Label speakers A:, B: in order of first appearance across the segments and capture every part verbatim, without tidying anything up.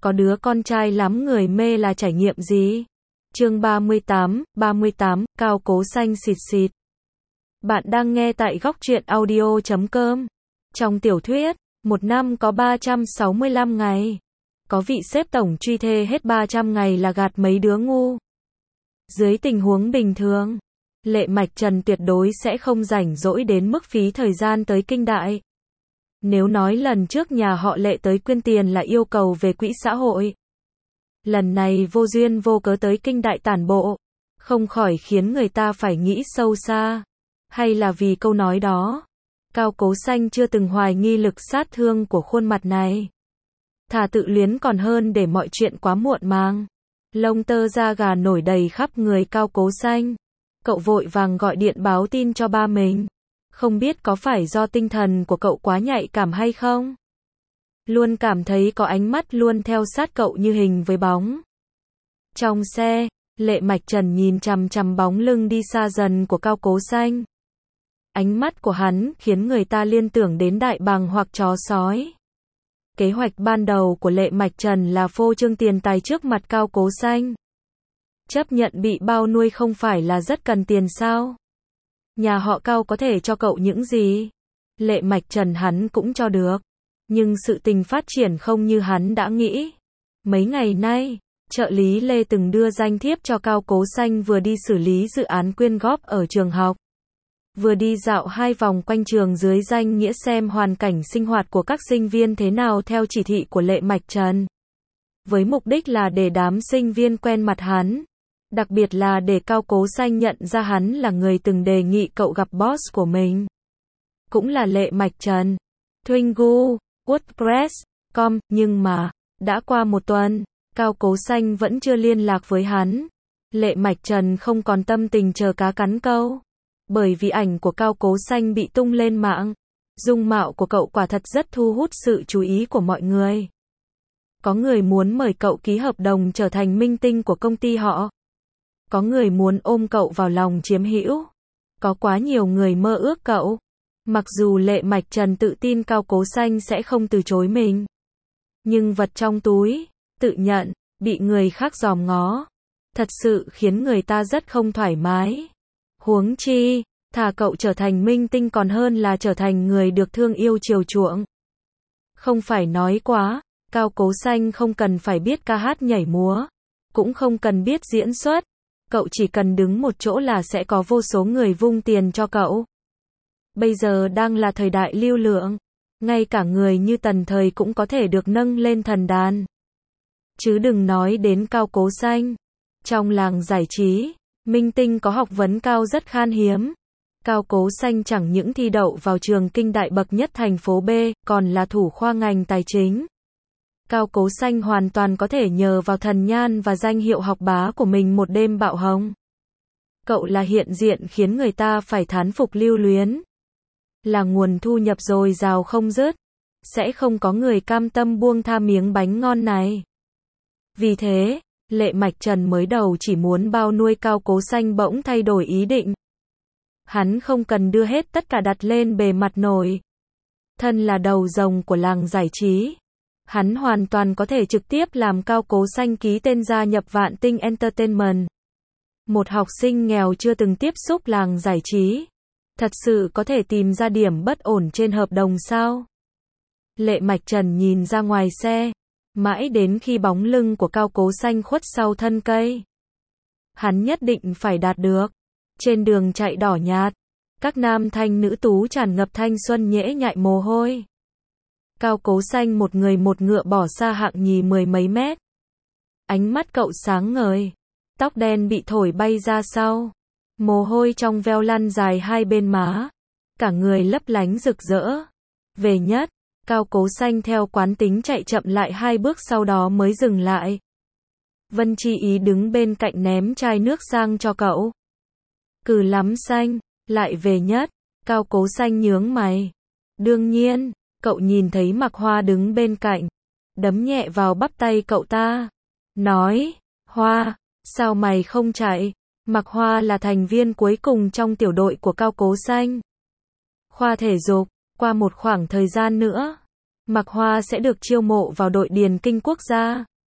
A: có đứa con trai lắm người mê là trải nghiệm gì? Chương ba mươi tám, ba mươi tám, Cao Cố Xanh xịt xịt. Bạn đang nghe tại góc truyện audio chấm com. Trong tiểu thuyết, một năm có ba trăm sáu mươi lăm ngày. Có vị sếp tổng truy thê hết ba trăm ngày là gạt mấy đứa ngu. Dưới tình huống bình thường, Lệ Mạch Trần tuyệt đối sẽ không rảnh rỗi đến mức phí thời gian tới kinh đại. Nếu nói lần trước nhà họ Lệ tới quyên tiền là yêu cầu về quỹ xã hội, lần này vô duyên vô cớ tới kinh đại tản bộ, không khỏi khiến người ta phải nghĩ sâu xa. Hay là vì câu nói đó, Cao Cố Xanh chưa từng hoài nghi lực sát thương của khuôn mặt này. Thà tự luyến còn hơn để mọi chuyện quá muộn màng. Lông tơ da gà nổi đầy khắp người Cao Cố Xanh. Cậu vội vàng gọi điện báo tin cho ba mình. Không biết có phải do tinh thần của cậu quá nhạy cảm hay không? Luôn cảm thấy có ánh mắt luôn theo sát cậu như hình với bóng. Trong xe, Lệ Mạch Trần nhìn chằm chằm bóng lưng đi xa dần của Cao Cố Xanh. Ánh mắt của hắn khiến người ta liên tưởng đến đại bàng hoặc chó sói. Kế hoạch ban đầu của Lệ Mạch Trần là phô trương tiền tài trước mặt Cao Cố Xanh. Chấp nhận bị bao nuôi không phải là rất cần tiền sao? Nhà họ Cao có thể cho cậu những gì? Lệ Mạch Trần hắn cũng cho được. Nhưng sự tình phát triển không như hắn đã nghĩ. Mấy ngày nay, trợ lý Lê từng đưa danh thiếp cho Cao Cố Xanh vừa đi xử lý dự án quyên góp ở trường học, vừa đi dạo hai vòng quanh trường dưới danh nghĩa xem hoàn cảnh sinh hoạt của các sinh viên thế nào theo chỉ thị của Lệ Mạch Trần. Với mục đích là để đám sinh viên quen mặt hắn. Đặc biệt là để Cao Cố Xanh nhận ra hắn là người từng đề nghị cậu gặp boss của mình. Cũng là Lệ Mạch Trần. Twingu, WordPress, com, nhưng mà, đã qua một tuần, Cao Cố Xanh vẫn chưa liên lạc với hắn. Lệ Mạch Trần không còn tâm tình chờ cá cắn câu. Bởi vì ảnh của Cao Cố Xanh bị tung lên mạng. Dung mạo của cậu quả thật rất thu hút sự chú ý của mọi người. Có người muốn mời cậu ký hợp đồng trở thành minh tinh của công ty họ. Có người muốn ôm cậu vào lòng chiếm hữu. Có quá nhiều người mơ ước cậu. Mặc dù Lệ Mạch Trần tự tin Cao Cố Xanh sẽ không từ chối mình. Nhưng vật trong túi, tự nhận, bị người khác dòm ngó. Thật sự khiến người ta rất không thoải mái. Huống chi, thà cậu trở thành minh tinh còn hơn là trở thành người được thương yêu chiều chuộng. Không phải nói quá, Cao Cố Xanh không cần phải biết ca hát nhảy múa. Cũng không cần biết diễn xuất. Cậu chỉ cần đứng một chỗ là sẽ có vô số người vung tiền cho cậu. Bây giờ đang là thời đại lưu lượng. Ngay cả người như Tần Thời cũng có thể được nâng lên thần đàn. Chứ đừng nói đến Cao Cố Xanh. Trong làng giải trí, minh tinh có học vấn cao rất khan hiếm. Cao Cố Xanh chẳng những thi đậu vào trường kinh đại bậc nhất thành phố B, còn là thủ khoa ngành tài chính. Cao Cố Xanh hoàn toàn có thể nhờ vào thần nhan và danh hiệu học bá của mình một đêm bạo hồng. Cậu là hiện diện khiến người ta phải thán phục lưu luyến. Là nguồn thu nhập dồi dào không dứt. Sẽ không có người cam tâm buông tha miếng bánh ngon này. Vì thế, Lệ Mạch Trần mới đầu chỉ muốn bao nuôi Cao Cố Xanh bỗng thay đổi ý định. Hắn không cần đưa hết tất cả đặt lên bề mặt nổi. Thân là đầu rồng của làng giải trí. Hắn hoàn toàn có thể trực tiếp làm Cao Cố Xanh ký tên gia nhập Vạn Tinh Entertainment. Một học sinh nghèo chưa từng tiếp xúc làng giải trí. Thật sự có thể tìm ra điểm bất ổn trên hợp đồng sao? Lệ Mạch Trần nhìn ra ngoài xe. Mãi đến khi bóng lưng của Cao Cố Xanh khuất sau thân cây. Hắn nhất định phải đạt được. Trên đường chạy đỏ nhạt. Các nam thanh nữ tú tràn ngập thanh xuân nhễ nhại mồ hôi. Cao Cố Xanh một người một ngựa bỏ xa hạng nhì mười mấy mét. Ánh mắt cậu sáng ngời. Tóc đen bị thổi bay ra sau. Mồ hôi trong veo lăn dài hai bên má. Cả người lấp lánh rực rỡ. Về nhất, Cao Cố Xanh theo quán tính chạy chậm lại hai bước sau đó mới dừng lại. Vân Chi Ý đứng bên cạnh ném chai nước sang cho cậu. Cừ lắm Xanh, lại về nhất. Cao Cố Xanh nhướng mày. Đương nhiên. Cậu nhìn thấy Mạc Hoa đứng bên cạnh, đấm nhẹ vào bắp tay cậu ta, nói, Hoa, sao mày không chạy? Mạc Hoa là thành viên cuối cùng trong tiểu đội của Cao Cố Xanh. Khoa thể dục, qua một khoảng thời gian nữa, Mạc Hoa sẽ được chiêu mộ vào đội điền kinh quốc gia.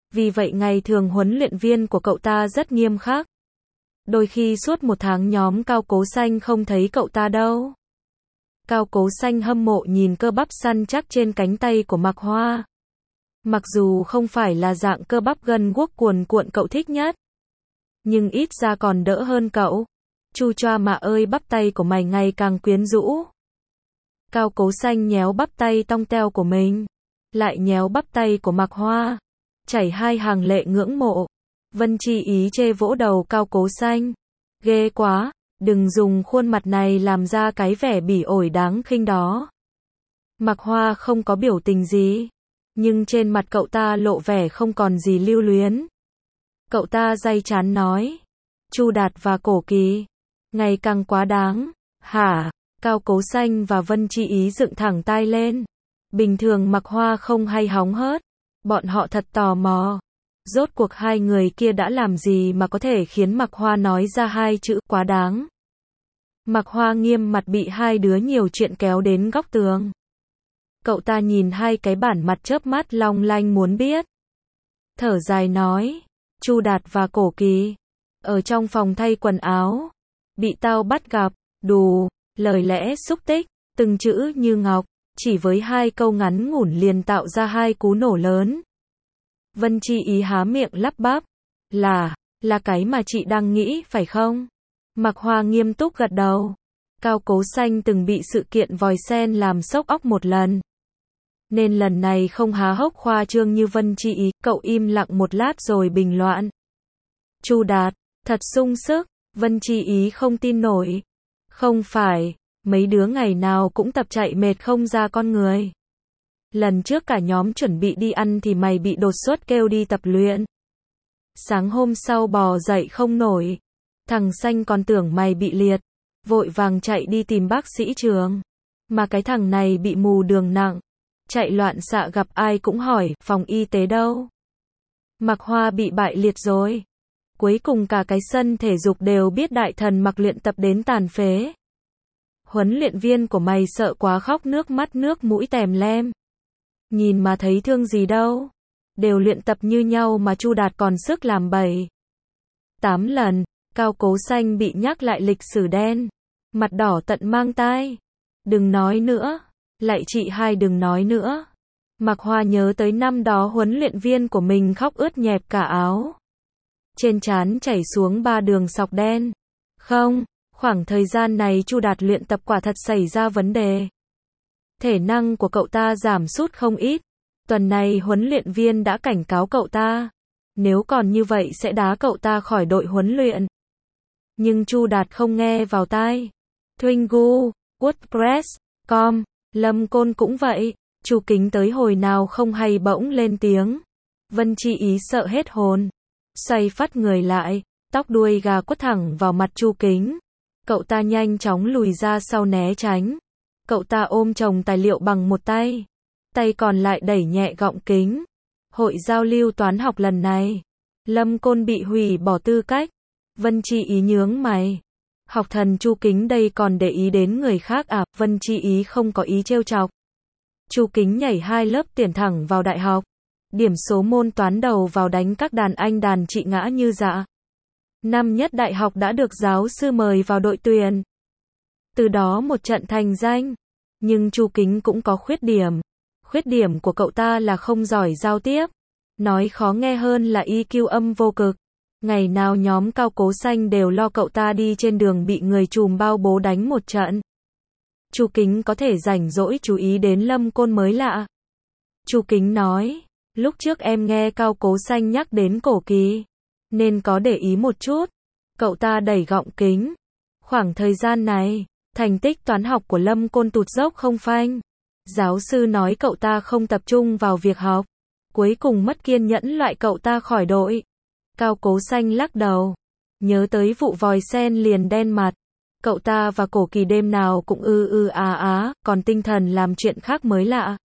A: Vì vậy ngày thường huấn luyện viên của cậu ta rất nghiêm khắc. Đôi khi suốt một tháng nhóm Cao Cố Xanh không thấy cậu ta đâu. Cao Cố Xanh hâm mộ nhìn cơ bắp săn chắc trên cánh tay của Mạc Hoa. Mặc dù không phải là dạng cơ bắp gân guốc cuồn cuộn cậu thích nhất, nhưng ít ra còn đỡ hơn cậu. Chu choa mà ơi, bắp tay của mày ngày càng quyến rũ. Cao Cố Xanh nhéo bắp tay tong teo của mình, lại nhéo bắp tay của Mạc Hoa, chảy hai hàng lệ ngưỡng mộ. Vân Chi Ý chê vỗ đầu Cao Cố Xanh. Ghê quá, đừng dùng khuôn mặt này làm ra cái vẻ bỉ ổi đáng khinh đó. Mạc Hoa không có biểu tình gì, nhưng trên mặt cậu ta lộ vẻ không còn gì lưu luyến. Cậu ta day chán nói, Chu Đạt và Cổ Kỳ, ngày càng quá đáng. Hả? Cao Cố Xanh và Vân Chi Ý dựng thẳng tai lên. Bình thường Mạc Hoa không hay hóng hớt, bọn họ thật tò mò. Rốt cuộc hai người kia đã làm gì mà có thể khiến Mạc Hoa nói ra hai chữ quá đáng. Mạc Hoa nghiêm mặt bị hai đứa nhiều chuyện kéo đến góc tường. Cậu ta nhìn hai cái bản mặt chớp mắt long lanh muốn biết. Thở dài nói, Chu Đạt và Cổ Kỳ, ở trong phòng thay quần áo, bị tao bắt gặp, đù, lời lẽ xúc tích, từng chữ như ngọc, chỉ với hai câu ngắn ngủn liền tạo ra hai cú nổ lớn. Vân Chi Ý há miệng lắp bắp, là, là cái mà chị đang nghĩ, phải không? Mạc Hoa nghiêm túc gật đầu. Cao Cố Xanh từng bị sự kiện vòi sen làm sốc óc một lần, nên lần này không há hốc khoa trương như Vân Chi Ý. Cậu im lặng một lát rồi bình luận. Chu Đạt, thật sung sức. Vân Chi Ý không tin nổi. Không phải, mấy đứa ngày nào cũng tập chạy mệt không ra con người. Lần trước cả nhóm chuẩn bị đi ăn thì mày bị đột xuất kêu đi tập luyện. Sáng hôm sau bò dậy không nổi. Thằng Xanh còn tưởng mày bị liệt, vội vàng chạy đi tìm bác sĩ Trường. Mà cái thằng này bị mù đường nặng, chạy loạn xạ gặp ai cũng hỏi, phòng y tế đâu? Mạc Hoa bị bại liệt rồi. Cuối cùng cả cái sân thể dục đều biết đại thần Mạc luyện tập đến tàn phế. Huấn luyện viên của mày sợ quá khóc nước mắt nước mũi tèm lem. Nhìn mà thấy thương gì đâu. Đều luyện tập như nhau mà Chu Đạt còn sức làm bảy tám lần. Cao Cố Xanh bị nhắc lại lịch sử đen, mặt đỏ tận mang tai. Đừng nói nữa, lạy chị hai đừng nói nữa. Mạc Hoa nhớ tới năm đó huấn luyện viên của mình khóc ướt nhẹp cả áo. Trên trán chảy xuống ba đường sọc đen. Không, khoảng thời gian này Chu Đạt luyện tập quả thật xảy ra vấn đề. Thể năng của cậu ta giảm sút không ít. Tuần này huấn luyện viên đã cảnh cáo cậu ta, nếu còn như vậy sẽ đá cậu ta khỏi đội huấn luyện. Nhưng Chu Đạt không nghe vào tai. Twingu, WordPress, com, Lâm Côn cũng vậy. Chu Kính tới hồi nào không hay bỗng lên tiếng. Vân Chi Ý sợ hết hồn, xoay phát người lại, tóc đuôi gà quất thẳng vào mặt Chu Kính. Cậu ta nhanh chóng lùi ra sau né tránh. Cậu ta ôm chồng tài liệu bằng một tay, tay còn lại đẩy nhẹ gọng kính. Hội giao lưu toán học lần này, Lâm Côn bị hủy bỏ tư cách. Vân Chi Ý nhướng mày. Học thần Chu Kính đây còn để ý đến người khác à? Vân Chi Ý không có ý trêu chọc. Chu Kính nhảy hai lớp tiền thẳng vào đại học. Điểm số môn toán đầu vào đánh các đàn anh đàn chị ngã như dạ. Năm nhất đại học đã được giáo sư mời vào đội tuyển. Từ đó một trận thành danh. Nhưng Chu Kính cũng có khuyết điểm. Khuyết điểm của cậu ta là không giỏi giao tiếp. Nói khó nghe hơn là i kiu âm vô cực. Ngày nào nhóm Cao Cố Xanh đều lo cậu ta đi trên đường bị người trùm bao bố đánh một trận. Chu Kính có thể rảnh rỗi chú ý đến Lâm Côn mới lạ. Chu Kính nói, lúc trước em nghe Cao Cố Xanh nhắc đến Cổ Kỳ, nên có để ý một chút. Cậu ta đẩy gọng kính. Khoảng thời gian này, thành tích toán học của Lâm Côn tụt dốc không phanh. Giáo sư nói cậu ta không tập trung vào việc học. Cuối cùng mất kiên nhẫn loại cậu ta khỏi đội. Cao Cố Xanh lắc đầu. Nhớ tới vụ vòi sen liền đen mặt. Cậu ta và Cổ Kỳ đêm nào cũng ư ư á á, còn tinh thần làm chuyện khác mới lạ.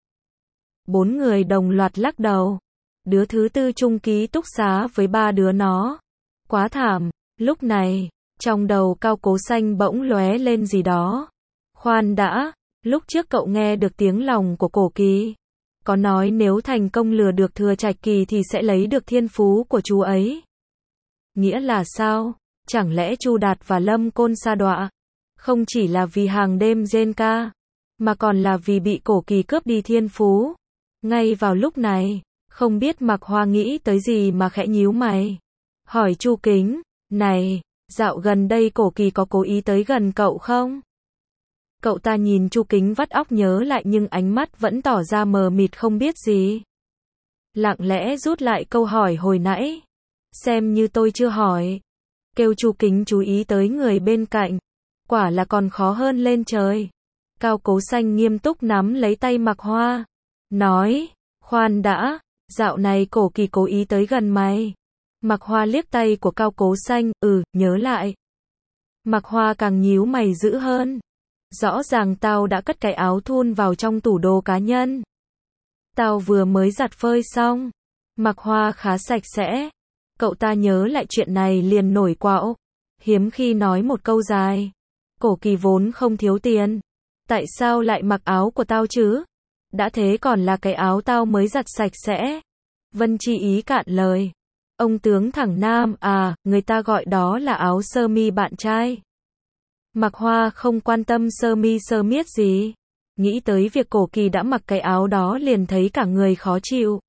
A: Bốn người đồng loạt lắc đầu. Đứa thứ tư chung ký túc xá với ba đứa nó. Quá thảm. Lúc này, trong đầu Cao Cố Xanh bỗng lóe lên gì đó. Khoan đã, lúc trước cậu nghe được tiếng lòng của Cổ Kỳ. có nói nếu thành công lừa được Thừa Trạch Kỳ thì sẽ lấy được thiên phú của chú ấy. Nghĩa là sao? Chẳng lẽ Chu Đạt và Lâm Côn sa đọa? Không chỉ là vì hàng đêm rên ca, mà còn là vì bị Cổ Kỳ cướp đi thiên phú. Ngay vào lúc này, không biết Mạc Hoa nghĩ tới gì mà khẽ nhíu mày. Hỏi Chu Kính, này, dạo gần đây Cổ Kỳ có cố ý tới gần cậu không? Cậu ta nhìn Chu Kính vắt óc nhớ lại nhưng ánh mắt vẫn tỏ ra mờ mịt không biết gì. Lặng lẽ rút lại câu hỏi hồi nãy. Xem như tôi chưa hỏi. Kêu Chu Kính chú ý tới người bên cạnh. Quả là còn khó hơn lên trời. Cao Cố Xanh nghiêm túc nắm lấy tay Mạc Hoa. Nói, khoan đã, dạo này Cổ Kỳ cố ý tới gần mày. Mạc Hoa liếc tay của Cao Cố Xanh, ừ, nhớ lại. Mạc Hoa càng nhíu mày dữ hơn. Rõ ràng tao đã cất cái áo thun vào trong tủ đồ cá nhân. Tao vừa mới giặt phơi xong. Mạc Hoa khá sạch sẽ. Cậu ta nhớ lại chuyện này liền nổi quạo. Hiếm khi nói một câu dài. Cổ Kỳ vốn không thiếu tiền. Tại sao lại mặc áo của tao chứ? Đã thế còn là cái áo tao mới giặt sạch sẽ. Vân Chi Ý cạn lời. Ông tướng thẳng nam, à, người ta gọi đó là áo sơ mi bạn trai. Mạc Hoa không quan tâm sơ mi sơ miết gì. Nghĩ tới việc Cổ Kỳ đã mặc cái áo đó liền thấy cả người khó chịu.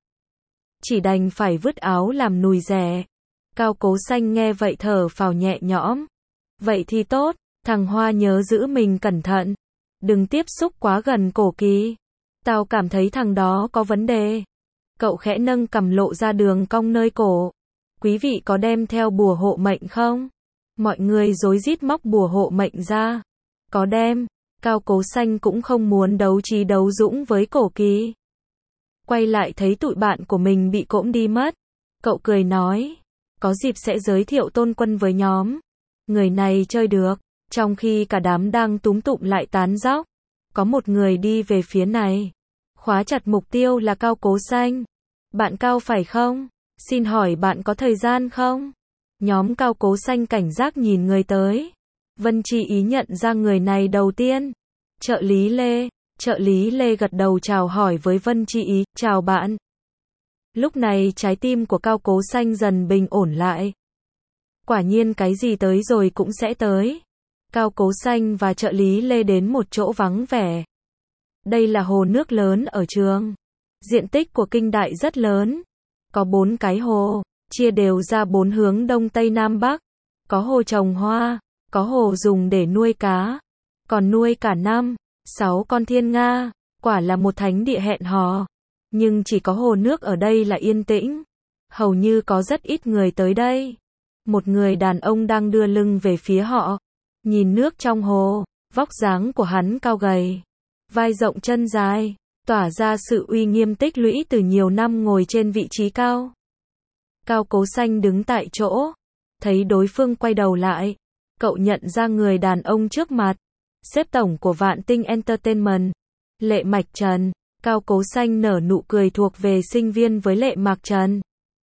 A: Chỉ đành phải vứt áo làm nùi rẻ. Cao Cố Xanh nghe vậy thở phào nhẹ nhõm. Vậy thì tốt, thằng Hoa nhớ giữ mình cẩn thận. Đừng tiếp xúc quá gần Cổ Kỳ. Tao cảm thấy thằng đó có vấn đề. Cậu khẽ nâng cằm lộ ra đường cong nơi cổ. Quý vị có đem theo bùa hộ mệnh không? Mọi người rối rít móc bùa hộ mệnh ra. Có đem. Cao Cố Xanh cũng không muốn đấu trí đấu dũng với Cổ Kỳ. Quay lại thấy tụi bạn của mình bị cỗm đi mất. Cậu cười nói. Có dịp sẽ giới thiệu Tôn Quân với nhóm. Người này chơi được. Trong khi cả đám đang túm tụm lại tán dóc. Có một người đi về phía này. Khóa chặt mục tiêu là Cao Cố Xanh. Bạn Cao phải không? Xin hỏi bạn có thời gian không? Nhóm Cao Cố Xanh cảnh giác nhìn người tới. Vân Chi Ý nhận ra người này đầu tiên. Trợ lý Lê. Trợ lý Lê gật đầu chào hỏi với Vân Chi Ý. Chào bạn. Lúc này trái tim của Cao Cố Xanh dần bình ổn lại. Quả nhiên cái gì tới rồi cũng sẽ tới. Cao Cố Xanh và trợ lý Lê đến một chỗ vắng vẻ. Đây là hồ nước lớn ở trường. Diện tích của kinh đại rất lớn. Có bốn cái hồ, chia đều ra bốn hướng đông tây nam bắc. Có hồ trồng hoa, có hồ dùng để nuôi cá, còn nuôi cả năm, sáu con thiên nga. Quả là một thánh địa hẹn hò. Nhưng chỉ có hồ nước ở đây là yên tĩnh. Hầu như có rất ít người tới đây. Một người đàn ông đang đưa lưng về phía họ. Nhìn nước trong hồ, vóc dáng của hắn cao gầy, vai rộng chân dài, tỏa ra sự uy nghiêm tích lũy từ nhiều năm ngồi trên vị trí cao. Cao Cố Xanh đứng tại chỗ, thấy đối phương quay đầu lại, cậu nhận ra người đàn ông trước mặt, sếp tổng của Vạn Tinh Entertainment, Lệ Mạch Trần. Cao Cố Xanh nở nụ cười thuộc về sinh viên với Lệ Mạc Trần.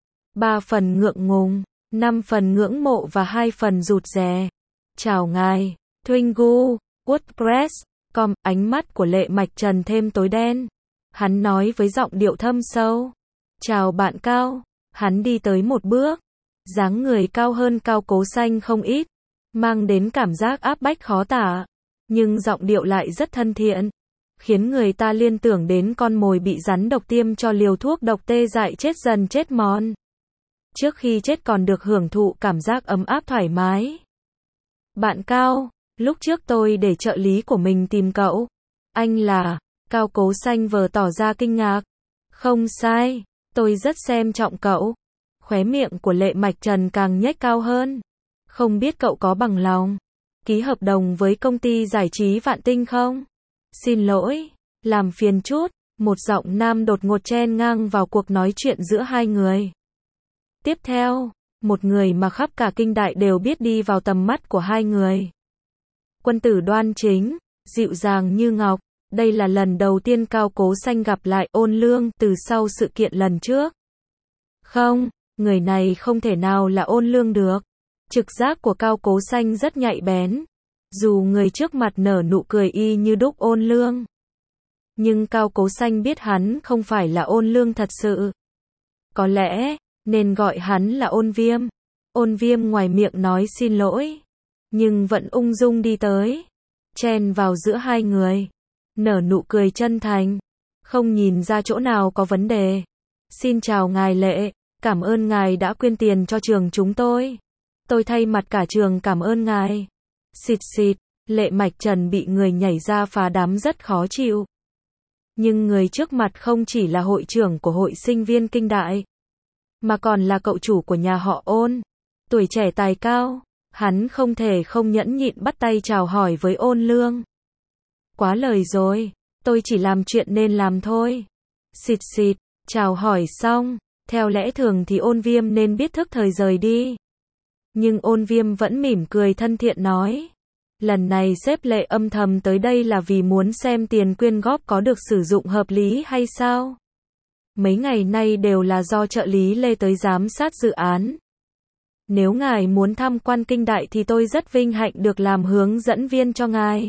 A: Ba phần ngượng ngùng, năm phần ngưỡng mộ và hai phần rụt rè. Chào ngài, Twingu, WordPress, com, ánh mắt của Lệ Mạch Trần thêm tối đen. Hắn nói với giọng điệu thâm sâu. Chào bạn Cao. Hắn đi tới một bước. Dáng người cao hơn Cao Cố Xanh không ít. Mang đến cảm giác áp bách khó tả. Nhưng giọng điệu lại rất thân thiện. Khiến người ta liên tưởng đến con mồi bị rắn độc tiêm cho liều thuốc độc tê dại chết dần chết mòn. Trước khi chết còn được hưởng thụ cảm giác ấm áp thoải mái. Bạn Cao, lúc trước tôi để trợ lý của mình tìm cậu. Anh là... Cao Cố Xanh vờ tỏ ra kinh ngạc. Không sai, tôi rất xem trọng cậu. Khóe miệng của Lệ Mạch Trần càng nhếch cao hơn. Không biết cậu có bằng lòng ký hợp đồng với công ty giải trí Vạn Tinh không? Xin lỗi, làm phiền chút. Một giọng nam đột ngột chen ngang vào cuộc nói chuyện giữa hai người. Tiếp theo, một người mà khắp cả kinh đại đều biết đi vào tầm mắt của hai người. Quân tử đoan chính, dịu dàng như ngọc. Đây là lần đầu tiên Cao Cố Xanh gặp lại Ôn Lương từ sau sự kiện lần trước. Không, người này không thể nào là Ôn Lương được. Trực giác của Cao Cố Xanh rất nhạy bén. Dù người trước mặt nở nụ cười y như đúc Ôn Lương. Nhưng Cao Cố Xanh biết hắn không phải là Ôn Lương thật sự. Có lẽ, nên gọi hắn là Ôn Viêm. Ôn Viêm ngoài miệng nói xin lỗi, nhưng vẫn ung dung đi tới, chen vào giữa hai người, nở nụ cười chân thành, không nhìn ra chỗ nào có vấn đề. Xin chào ngài Lệ, cảm ơn ngài đã quyên tiền cho trường chúng tôi. Tôi thay mặt cả trường cảm ơn ngài. Xịt xịt, Lệ Mạch Trần bị người nhảy ra phá đám rất khó chịu. Nhưng người trước mặt không chỉ là hội trưởng của hội sinh viên Kinh Đại, mà còn là cậu chủ của nhà họ Ôn. Tuổi trẻ tài cao, hắn không thể không nhẫn nhịn bắt tay chào hỏi với Ôn Lương. Quá lời rồi, tôi chỉ làm chuyện nên làm thôi. Xịt xịt, chào hỏi xong, theo lẽ thường thì Ôn Viêm nên biết thức thời rời đi. Nhưng Ôn Viêm vẫn mỉm cười thân thiện nói. Lần này sếp Lệ âm thầm tới đây là vì muốn xem tiền quyên góp có được sử dụng hợp lý hay sao? Mấy ngày nay đều là do trợ lý Lê tới giám sát dự án. Nếu ngài muốn tham quan Kinh Đại thì tôi rất vinh hạnh được làm hướng dẫn viên cho ngài.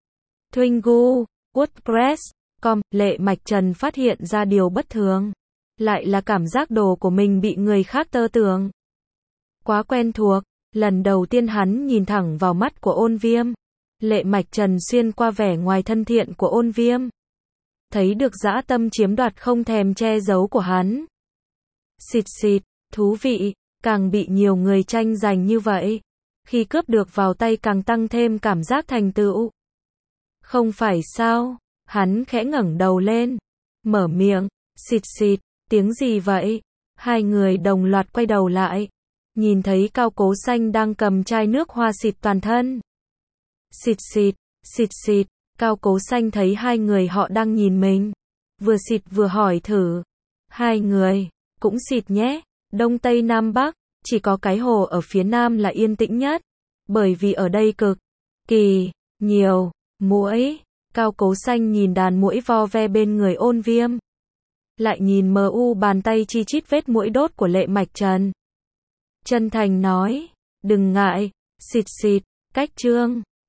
A: Twingu, WordPress, com, Lệ Mạch Trần phát hiện ra điều bất thường. Lại là cảm giác đồ của mình bị người khác tơ tưởng. Quá quen thuộc, lần đầu tiên hắn nhìn thẳng vào mắt của Ôn Viêm. Lệ Mạch Trần xuyên qua vẻ ngoài thân thiện của Ôn Viêm. Thấy được dã tâm chiếm đoạt không thèm che giấu của hắn. Xịt xịt, thú vị, càng bị nhiều người tranh giành như vậy. Khi cướp được vào tay càng tăng thêm cảm giác thành tựu. Không phải sao, hắn khẽ ngẩng đầu lên, mở miệng, xịt xịt, tiếng gì vậy? Hai người đồng loạt quay đầu lại, nhìn thấy Cao Cố Xanh đang cầm chai nước hoa xịt toàn thân. Xịt xịt, xịt xịt, Cao Cố Xanh thấy hai người họ đang nhìn mình, vừa xịt vừa hỏi thử. Hai người, cũng xịt nhé, Đông Tây Nam Bắc, chỉ có cái hồ ở phía Nam là yên tĩnh nhất, bởi vì ở đây cực kỳ nhiều muỗi. Cao Cố Xanh nhìn đàn muỗi vo ve bên người Ôn Viêm, lại nhìn mờ u bàn tay chi chít vết muỗi đốt của Lệ Mạch Trần. Chân thành nói, đừng ngại, xịt xịt, cách trương.